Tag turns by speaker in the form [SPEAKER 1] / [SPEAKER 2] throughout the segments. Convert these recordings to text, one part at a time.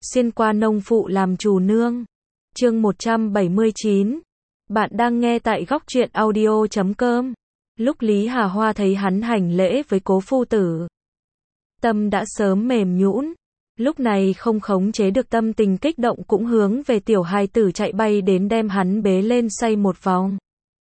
[SPEAKER 1] Xuyên qua nông phụ làm chủ nương. Chương 179. Bạn đang nghe tại góc truyện audio.com. Lúc Lý Hà Hoa thấy hắn hành lễ với Cố phu tử, tâm đã sớm mềm nhũn, lúc này không khống chế được tâm tình kích động, cũng hướng về tiểu hài tử chạy bay đến đem hắn bế lên xoay một vòng.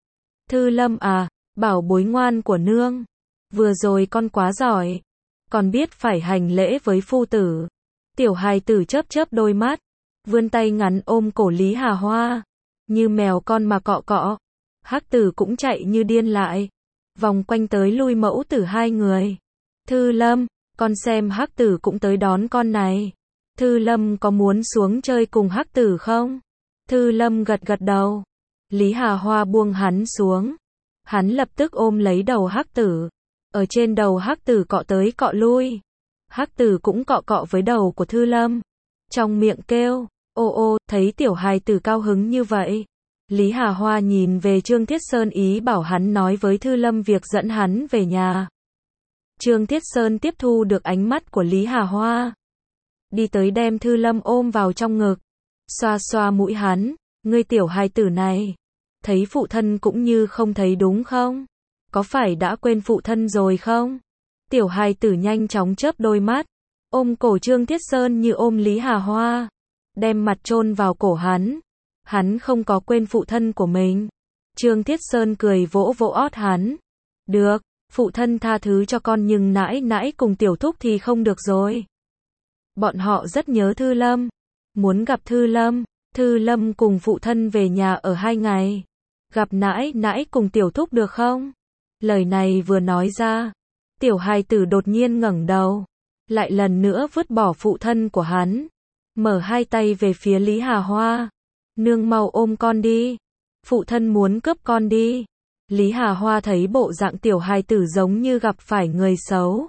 [SPEAKER 1] Thư Lâm à, bảo bối ngoan của nương, vừa rồi con quá giỏi, còn biết phải hành lễ với phu tử. Tiểu hài tử chớp chớp đôi mắt, vươn tay ngắn ôm cổ Lý Hà Hoa, như mèo con mà cọ cọ. Hắc tử cũng chạy như điên lại, vòng quanh tới lui mẫu tử hai người. Thư Lâm, con xem Hắc tử cũng tới đón con này. Thư Lâm có muốn xuống chơi cùng Hắc tử không? Thư Lâm gật gật đầu. Lý Hà Hoa buông hắn xuống, hắn lập tức ôm lấy đầu Hắc tử, ở trên đầu Hắc tử cọ tới cọ lui. Hắc tử cũng cọ cọ với đầu của Thư Lâm, trong miệng kêu ô ô. Thấy tiểu hài tử cao hứng như vậy, Lý Hà Hoa nhìn về Trương Thiết Sơn, ý bảo hắn nói với Thư Lâm việc dẫn hắn về nhà. Trương Thiết Sơn tiếp thu được ánh mắt của Lý Hà Hoa, đi tới đem Thư Lâm ôm vào trong ngực, xoa xoa mũi hắn. Ngươi tiểu hài tử này, thấy phụ thân cũng như không thấy đúng không? Có phải đã quên phụ thân rồi không? Tiểu hài tử nhanh chóng chớp đôi mắt, ôm cổ Trương Thiết Sơn như ôm Lý Hà Hoa, đem mặt chôn vào cổ hắn. Hắn không có quên phụ thân của mình. Trương Thiết Sơn cười vỗ vỗ ót hắn. Được, phụ thân tha thứ cho con, nhưng nãi nãi cùng tiểu thúc thì không được rồi. Bọn họ rất nhớ Thư Lâm, muốn gặp Thư Lâm. Thư Lâm cùng phụ thân về nhà ở 2 ngày. Gặp nãi nãi cùng tiểu thúc được không? Lời này vừa nói ra, tiểu hài tử đột nhiên ngẩng đầu, lại lần nữa vứt bỏ phụ thân của hắn, mở hai tay về phía Lý Hà Hoa. Nương mau ôm con đi, phụ thân muốn cướp con đi. Lý Hà Hoa thấy bộ dạng tiểu hài tử giống như gặp phải người xấu,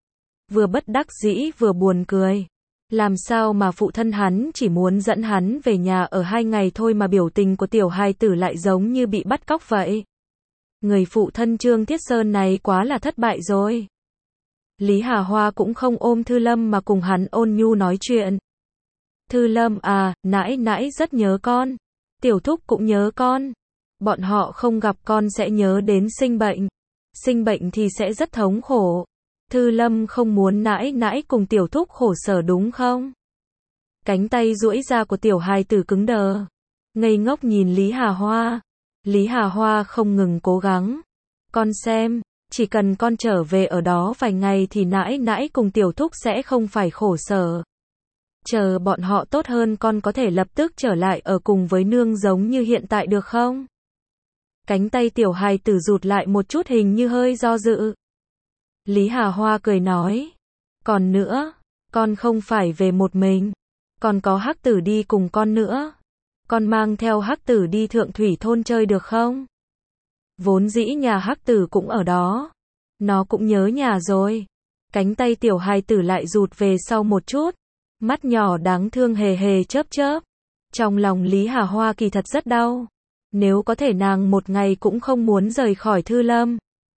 [SPEAKER 1] vừa bất đắc dĩ vừa buồn cười. Làm sao mà phụ thân hắn chỉ muốn dẫn hắn về nhà ở 2 ngày thôi mà biểu tình của tiểu hài tử lại giống như bị bắt cóc vậy. Người phụ thân Trương Thiết Sơn này quá là thất bại rồi. Lý Hà Hoa cũng không ôm Thư Lâm mà cùng hắn ôn nhu nói chuyện. Thư Lâm à, nãi nãi rất nhớ con, tiểu thúc cũng nhớ con. Bọn họ không gặp con sẽ nhớ đến sinh bệnh. Sinh bệnh thì sẽ rất thống khổ. Thư Lâm không muốn nãi nãi cùng tiểu thúc khổ sở đúng không? Cánh tay duỗi ra của tiểu hài tử cứng đờ, ngây ngốc nhìn Lý Hà Hoa. Lý Hà Hoa không ngừng cố gắng. Con xem, chỉ cần con trở về ở đó vài ngày thì nãi nãi cùng tiểu thúc sẽ không phải khổ sở. Chờ bọn họ tốt hơn con có thể lập tức trở lại ở cùng với nương giống như hiện tại được không? Cánh tay tiểu hài tử rụt lại một chút, hình như hơi do dự. Lý Hà Hoa cười nói, còn nữa, con không phải về một mình, còn có Hắc tử đi cùng con nữa. Con mang theo Hắc tử đi Thượng Thủy thôn chơi được không? Vốn dĩ nhà Hắc tử cũng ở đó, nó cũng nhớ nhà rồi. Cánh tay tiểu hài tử lại rụt về sau một chút, mắt nhỏ đáng thương hề hề chớp chớp. Trong lòng Lý Hà Hoa kỳ thật rất đau, nếu có thể nàng một ngày cũng không muốn rời khỏi Thư Lâm.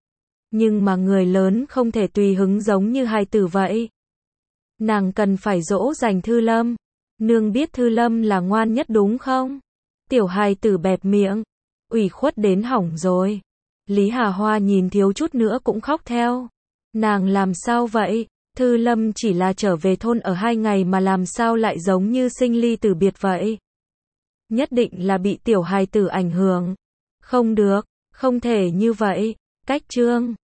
[SPEAKER 1] Nhưng mà người lớn không thể tùy hứng giống như hài tử vậy. Nàng cần phải dỗ dành Thư Lâm. Nương biết Thư Lâm là ngoan nhất đúng không? Tiểu hài tử bẹp miệng, ủy khuất đến hỏng rồi. Lý Hà Hoa nhìn thiếu chút nữa cũng khóc theo. Nàng làm sao vậy? Thư Lâm chỉ là trở về thôn ở 2 ngày mà làm sao lại giống như sinh ly tử biệt vậy? Nhất định là bị tiểu hài tử ảnh hưởng. Không được, không thể như vậy. Cách Trương